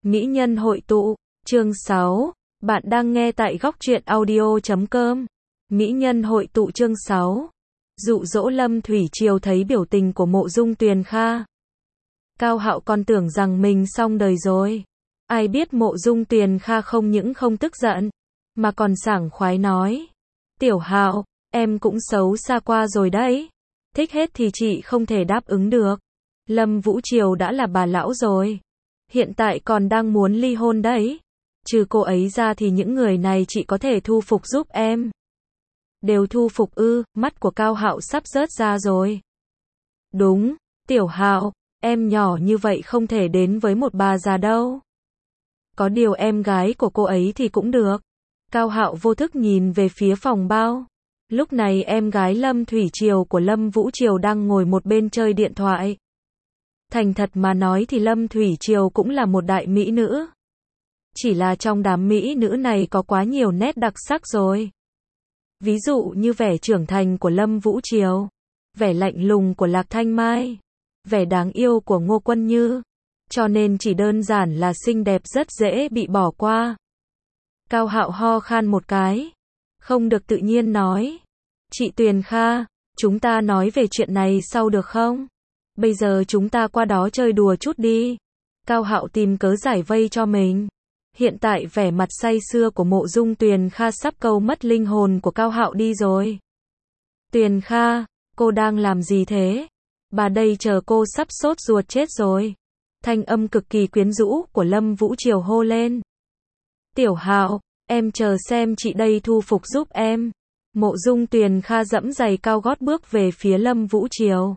Mỹ nhân hội tụ, chương 6. Bạn đang nghe tại góc truyện audio.com. Mỹ nhân hội tụ chương 6. Dụ dỗ Lâm Thủy Triều thấy biểu tình của Mộ Dung Tuyền Kha. Cao Hạo còn tưởng rằng mình xong đời rồi. Ai biết Mộ Dung Tuyền Kha không những không tức giận, mà còn sảng khoái nói. Tiểu Hạo, em cũng xấu xa qua rồi đấy. Thích hết thì chị không thể đáp ứng được. Lâm Vũ Triều đã là bà lão rồi. Hiện tại còn đang muốn ly hôn đấy. Trừ cô ấy ra thì những người này chị có thể thu phục giúp em. Đều thu phục ư? Mắt của Cao Hạo sắp rớt ra rồi. Đúng, Tiểu Hạo, em nhỏ như vậy không thể đến với một bà già đâu. Có điều em gái của cô ấy thì cũng được. Cao Hạo vô thức nhìn về phía phòng bao. Lúc này em gái Lâm Thủy Triều của Lâm Vũ Triều đang ngồi một bên chơi điện thoại. Thành thật mà nói thì Lâm Thủy Triều cũng là một đại mỹ nữ. Chỉ là trong đám mỹ nữ này có quá nhiều nét đặc sắc rồi. Ví dụ như vẻ trưởng thành của Lâm Vũ Triều, vẻ lạnh lùng của Lạc Thanh Mai, vẻ đáng yêu của Ngô Quân Như. Cho nên chỉ đơn giản là xinh đẹp rất dễ bị bỏ qua. Cao Hạo ho khan một cái. Không được tự nhiên nói. Chị Tuyền Kha, chúng ta nói về chuyện này sau được không? Bây giờ chúng ta qua đó chơi đùa chút đi. Cao Hạo tìm cớ giải vây cho mình. Hiện tại vẻ mặt say sưa của Mộ Dung Tuyền Kha sắp câu mất linh hồn của Cao Hạo đi rồi. Tuyền Kha, cô đang làm gì thế? Bà đây chờ cô sắp sốt ruột chết rồi. Thanh âm cực kỳ quyến rũ của Lâm Vũ Triều hô lên. Tiểu Hạo, em chờ xem chị đây thu phục giúp em. Mộ Dung Tuyền Kha dẫm giày cao gót bước về phía Lâm Vũ Triều.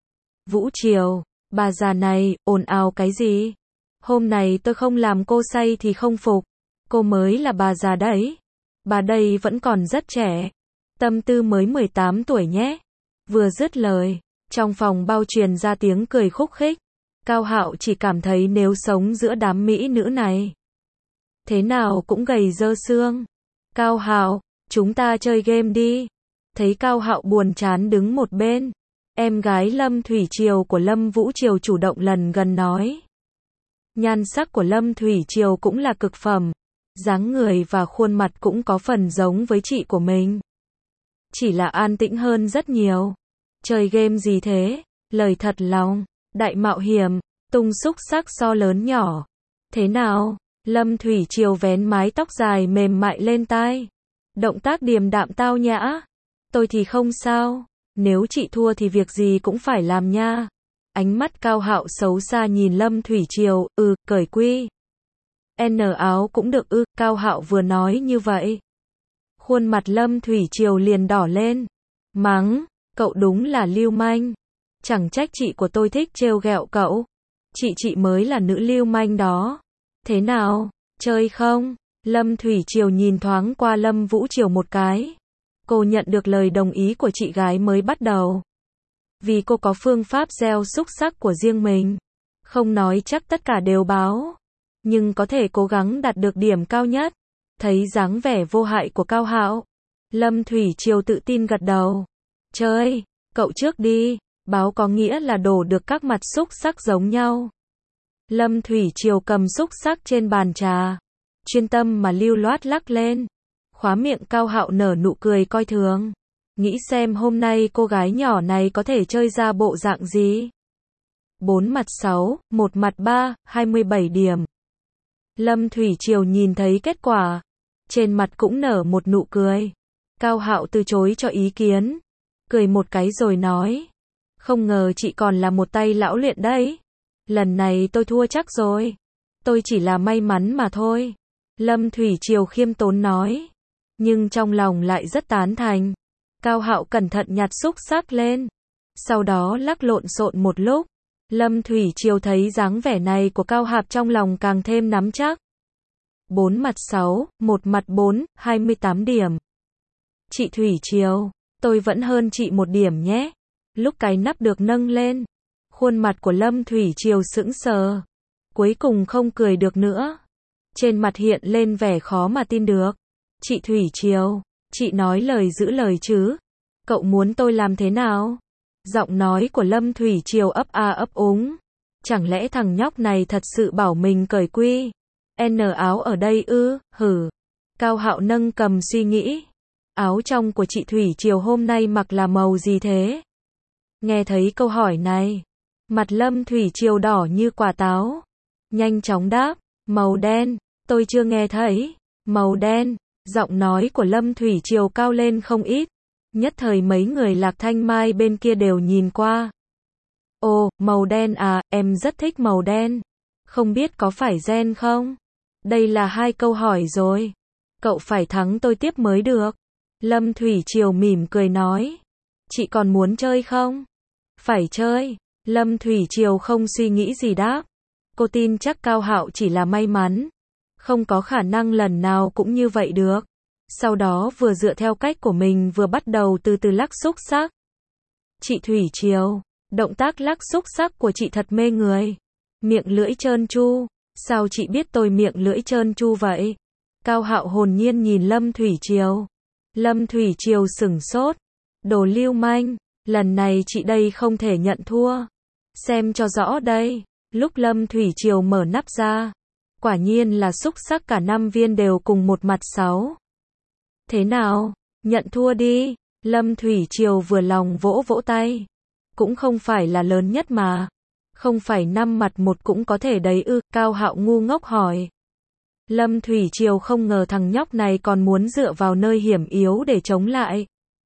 Vũ Triều, bà già này, ồn ào cái gì? Hôm nay tôi không làm cô say thì không phục. Cô mới là bà già đấy. Bà đây vẫn còn rất trẻ. Tâm tư mới 18 tuổi nhé. Vừa dứt lời, trong phòng bao truyền ra tiếng cười khúc khích. Cao Hạo chỉ cảm thấy nếu sống giữa đám mỹ nữ này, thế nào cũng gầy dơ xương. Cao Hạo, chúng ta chơi game đi. Thấy Cao Hạo buồn chán đứng một bên, em gái Lâm Thủy Triều của Lâm Vũ Triều chủ động lần gần nói. Nhan sắc của Lâm Thủy Triều cũng là cực phẩm, dáng người và khuôn mặt cũng có phần giống với chị của mình. Chỉ là an tĩnh hơn rất nhiều. Chơi game gì thế? Lời thật lòng, đại mạo hiểm, tung xúc sắc so lớn nhỏ. Thế nào? Lâm Thủy Triều vén mái tóc dài mềm mại lên tai. Động tác điềm đạm tao nhã. Tôi thì không sao. Nếu chị thua thì việc gì cũng phải làm nha. Ánh mắt Cao Hạo xấu xa nhìn Lâm Thủy Triều, cởi quy. N áo cũng được Cao Hạo vừa nói như vậy. Khuôn mặt Lâm Thủy Triều liền đỏ lên. Mắng, cậu đúng là lưu manh. Chẳng trách chị của tôi thích trêu ghẹo cậu. Chị mới là nữ lưu manh đó. Thế nào, chơi không? Lâm Thủy Triều nhìn thoáng qua Lâm Vũ Triều một cái. Cô nhận được lời đồng ý của chị gái mới bắt đầu. Vì cô có phương pháp gieo xúc sắc của riêng mình. Không nói chắc tất cả đều báo, nhưng có thể cố gắng đạt được điểm cao nhất. Thấy dáng vẻ vô hại của Cao Hạo, Lâm Thủy Triều tự tin gật đầu. Chơi, cậu trước đi. Báo có nghĩa là đổ được các mặt xúc sắc giống nhau. Lâm Thủy Triều cầm xúc sắc trên bàn trà, chuyên tâm mà lưu loát lắc lên. Khóa miệng Cao Hạo nở nụ cười coi thường. Nghĩ xem hôm nay cô gái nhỏ này có thể chơi ra bộ dạng gì. 4 mặt 6, 1 mặt 3, 27 điểm. Lâm Thủy Triều nhìn thấy kết quả, trên mặt cũng nở một nụ cười. Cao Hạo từ chối cho ý kiến, cười một cái rồi nói. Không ngờ chị còn là một tay lão luyện đấy. Lần này tôi thua chắc rồi. Tôi chỉ là may mắn mà thôi. Lâm Thủy Triều khiêm tốn nói. Nhưng trong lòng lại rất tán thành. Cao Hạo cẩn thận nhặt xúc sắc lên. Sau đó lắc lộn xộn một lúc. Lâm Thủy Triều thấy dáng vẻ này của Cao Hạo trong lòng càng thêm nắm chắc. 4 mặt 6, 1 mặt 4, 28 điểm. Chị Thủy Triều, tôi vẫn hơn chị một điểm nhé. Lúc cái nắp được nâng lên, khuôn mặt của Lâm Thủy Triều sững sờ. Cuối cùng không cười được nữa. Trên mặt hiện lên vẻ khó mà tin được. Chị Thủy Triều, chị nói lời giữ lời chứ. Cậu muốn tôi làm thế nào? Giọng nói của Lâm Thủy Triều ấp a ấp úng. Chẳng lẽ thằng nhóc này thật sự bảo mình cởi quy? N áo ở đây ư, hử. Cao Hạo nâng cầm suy nghĩ. Áo trong của chị Thủy Triều hôm nay mặc là màu gì thế? Nghe thấy câu hỏi này, mặt Lâm Thủy Triều đỏ như quả táo. Nhanh chóng đáp, màu đen, tôi chưa nghe thấy. Màu đen, giọng nói của Lâm Thủy Triều cao lên không ít. Nhất thời mấy người Lạc Thanh Mai bên kia đều nhìn qua. Ồ, màu đen à, em rất thích màu đen. Không biết có phải gen không? Đây là 2 câu hỏi rồi. Cậu phải thắng tôi tiếp mới được. Lâm Thủy Triều mỉm cười nói. Chị còn muốn chơi không? Phải chơi. Lâm Thủy Triều không suy nghĩ gì đáp. Cô tin chắc Cao Hạo chỉ là may mắn. Không có khả năng lần nào cũng như vậy được. Sau đó vừa dựa theo cách của mình vừa bắt đầu từ từ lắc xúc xắc. Chị Thủy Triều, động tác lắc xúc xắc của chị thật mê người. Miệng lưỡi trơn tru. Sao chị biết tôi miệng lưỡi trơn tru vậy? Cao Hạo hồn nhiên nhìn Lâm Thủy Triều. Lâm Thủy Triều sửng sốt. Đồ lưu manh, lần này chị đây không thể nhận thua. Xem cho rõ đây. Lúc Lâm Thủy Triều mở nắp ra, quả nhiên là xúc xắc cả 5 viên đều cùng một mặt 6. Thế nào? Nhận thua đi. Lâm Thủy Triều vừa lòng vỗ vỗ tay. Cũng không phải là lớn nhất mà. Không phải 5 mặt 1 cũng có thể đấy ư? Cao Hạo ngu ngốc hỏi. Lâm Thủy Triều không ngờ thằng nhóc này còn muốn dựa vào nơi hiểm yếu để chống lại.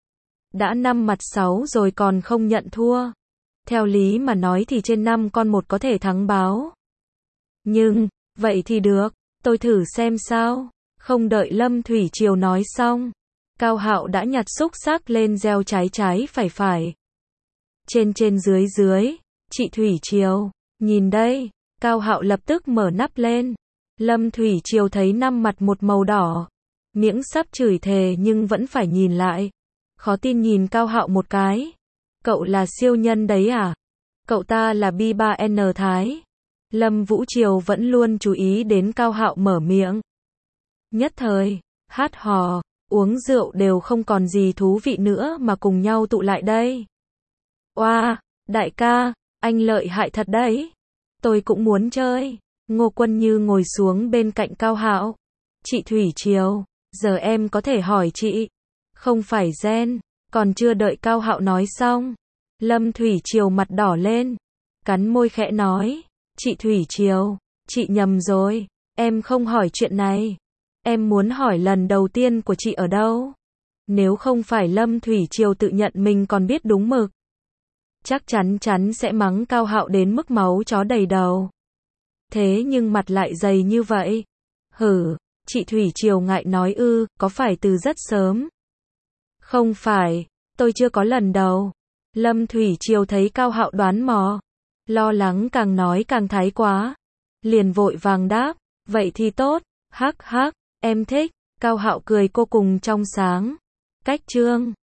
Đã 5 mặt 6 rồi còn không nhận thua. Theo lý mà nói thì trên 5 con 1 có thể thắng báo. Nhưng, vậy thì được, tôi thử xem sao. Không đợi Lâm Thủy Triều nói xong, Cao Hạo đã nhặt xúc xắc lên gieo trái trái phải phải. Trên trên dưới dưới, chị Thủy Triều, nhìn đây. Cao Hạo lập tức mở nắp lên. Lâm Thủy Triều thấy 5 mặt 1 màu đỏ. Miệng sắp chửi thề nhưng vẫn phải nhìn lại. Khó tin nhìn Cao Hạo một cái. Cậu là siêu nhân đấy à? Cậu ta là B3N Thái. Lâm Vũ Triều vẫn luôn chú ý đến Cao Hạo mở miệng. Nhất thời, hát hò, uống rượu đều không còn gì thú vị nữa mà cùng nhau tụ lại đây. Oa, đại ca, anh lợi hại thật đấy. Tôi cũng muốn chơi. Ngô Quân Như ngồi xuống bên cạnh Cao Hạo. Chị Thủy Triều, giờ em có thể hỏi chị. Không phải gen. Còn chưa đợi Cao Hạo nói xong, Lâm Thủy Triều mặt đỏ lên, cắn môi khẽ nói, chị Thủy Triều, chị nhầm rồi, em không hỏi chuyện này. Em muốn hỏi lần đầu tiên của chị ở đâu? Nếu không phải Lâm Thủy Triều tự nhận mình còn biết đúng mực, chắc chắn sẽ mắng Cao Hạo đến mức máu chó đầy đầu. Thế nhưng mặt lại dày như vậy. Hử, chị Thủy Triều ngại nói có phải từ rất sớm? Không phải, tôi chưa có lần đầu. Lâm Thủy Triều thấy Cao Hạo đoán mò, lo lắng càng nói càng thái quá. Liền vội vàng đáp, vậy thì tốt, hắc hắc, em thích. Cao Hạo cười cô cùng trong sáng. Cách chương